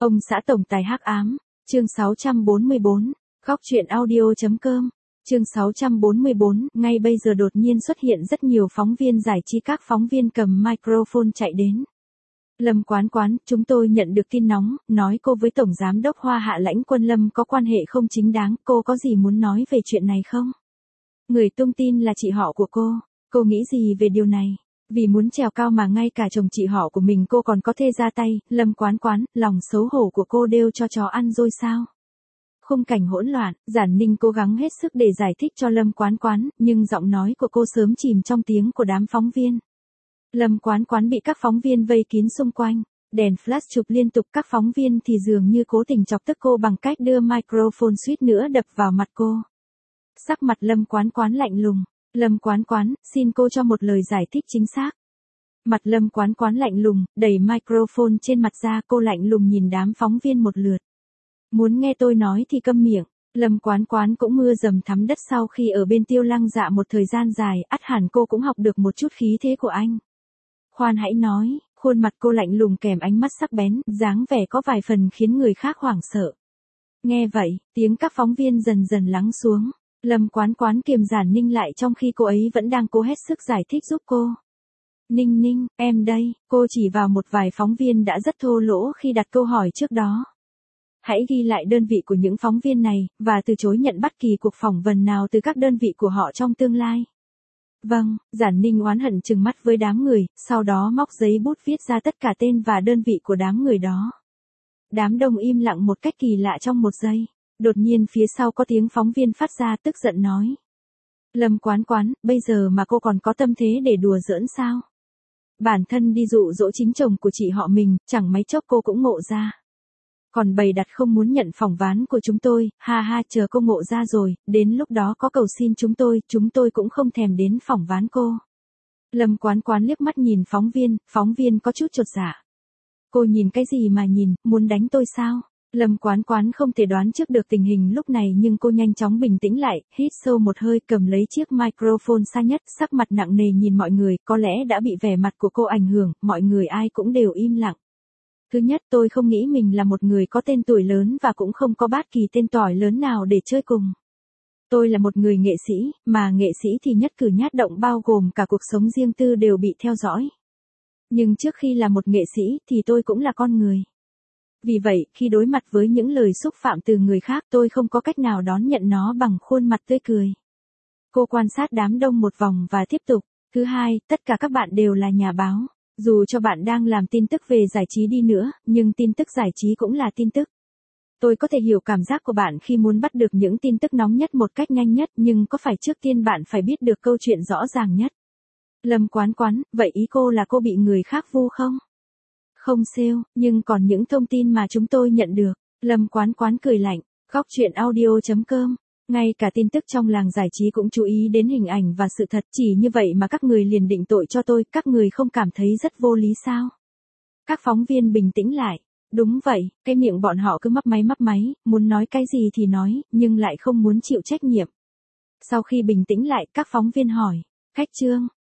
Ông xã tổng tài hắc ám, chương 644, góc truyện audio.com, chương 644, ngay bây giờ đột nhiên xuất hiện rất nhiều phóng viên giải trí, các phóng viên cầm microphone chạy đến. Lâm Quán Quán, chúng tôi nhận được tin nóng, nói cô với Tổng Giám đốc Hoa Hạ Lãnh Quân Lâm có quan hệ không chính đáng, cô có gì muốn nói về chuyện này không? Người tung tin là chị họ của cô nghĩ gì về điều này? Vì muốn trèo cao mà ngay cả chồng chị họ của mình cô còn có thể ra tay. Lâm Quán Quán, lòng xấu hổ của cô đều cho chó ăn rồi sao? Khung cảnh hỗn loạn, Giản Ninh cố gắng hết sức để giải thích cho Lâm Quán Quán, nhưng giọng nói của cô sớm chìm trong tiếng của đám phóng viên. Lâm Quán Quán bị các phóng viên vây kín xung quanh, đèn flash chụp liên tục, các phóng viên thì dường như cố tình chọc tức cô bằng cách đưa microphone suýt nữa đập vào mặt cô. Sắc mặt Lâm Quán Quán lạnh lùng. Lâm Quán Quán, xin cô cho một lời giải thích chính xác. Mặt Lâm Quán Quán lạnh lùng, đẩy microphone trên mặt ra, cô lạnh lùng nhìn đám phóng viên một lượt. Muốn nghe tôi nói thì câm miệng. Lâm Quán Quán cũng mưa dầm thấm đất, sau khi ở bên Tiêu Lăng Dạ một thời gian dài, ắt hẳn cô cũng học được một chút khí thế của anh. Khoan hãy nói, khuôn mặt cô lạnh lùng kèm ánh mắt sắc bén, dáng vẻ có vài phần khiến người khác hoảng sợ. Nghe vậy, tiếng các phóng viên dần dần lắng xuống. Lâm Quán Quán kiềm Giản Ninh lại trong khi cô ấy vẫn đang cố hết sức giải thích giúp cô. Ninh Ninh, em đây, cô chỉ vào một vài phóng viên đã rất thô lỗ khi đặt câu hỏi trước đó. Hãy ghi lại đơn vị của những phóng viên này, và từ chối nhận bất kỳ cuộc phỏng vấn nào từ các đơn vị của họ trong tương lai. Vâng, Giản Ninh oán hận trừng mắt với đám người, sau đó móc giấy bút viết ra tất cả tên và đơn vị của đám người đó. Đám đông im lặng một cách kỳ lạ trong một giây. Đột nhiên phía sau có tiếng phóng viên phát ra, tức giận nói. Lâm Quán Quán, bây giờ mà cô còn có tâm thế để đùa giỡn sao? Bản thân đi dụ dỗ chính chồng của chị họ mình, chẳng mấy chốc cô cũng ngộ ra. Còn bày đặt không muốn nhận phỏng vấn của chúng tôi, ha ha, chờ cô ngộ ra rồi, đến lúc đó có cầu xin chúng tôi cũng không thèm đến phỏng vấn cô. Lâm Quán Quán liếc mắt nhìn phóng viên có chút chột dạ. Cô nhìn cái gì mà nhìn, muốn đánh tôi sao? Lâm Quán Quán không thể đoán trước được tình hình lúc này, nhưng cô nhanh chóng bình tĩnh lại, hít sâu một hơi, cầm lấy chiếc microphone xa nhất, sắc mặt nặng nề nhìn mọi người, có lẽ đã bị vẻ mặt của cô ảnh hưởng, mọi người ai cũng đều im lặng. Thứ nhất, tôi không nghĩ mình là một người có tên tuổi lớn và cũng không có bất kỳ tên tuổi lớn nào để chơi cùng. Tôi là một người nghệ sĩ, mà nghệ sĩ thì nhất cử nhất động bao gồm cả cuộc sống riêng tư đều bị theo dõi. Nhưng trước khi là một nghệ sĩ thì tôi cũng là con người. Vì vậy, khi đối mặt với những lời xúc phạm từ người khác, tôi không có cách nào đón nhận nó bằng khuôn mặt tươi cười. Cô quan sát đám đông một vòng và tiếp tục. Thứ hai, tất cả các bạn đều là nhà báo. Dù cho bạn đang làm tin tức về giải trí đi nữa, nhưng tin tức giải trí cũng là tin tức. Tôi có thể hiểu cảm giác của bạn khi muốn bắt được những tin tức nóng nhất một cách nhanh nhất, nhưng có phải trước tiên bạn phải biết được câu chuyện rõ ràng nhất? Lâm Quán Quán, vậy ý cô là cô bị người khác vu không? Không sale, nhưng còn những thông tin mà chúng tôi nhận được. Lâm Quán Quán cười lạnh. Góc truyện audio.com. Ngay cả tin tức trong làng giải trí cũng chú ý đến hình ảnh và sự thật, chỉ như vậy mà các người liền định tội cho tôi, các người không cảm thấy rất vô lý sao? Các phóng viên bình tĩnh lại. Đúng vậy, cái miệng bọn họ cứ mấp máy, muốn nói cái gì thì nói, nhưng lại không muốn chịu trách nhiệm. Sau khi bình tĩnh lại, các phóng viên hỏi. Khách Trương,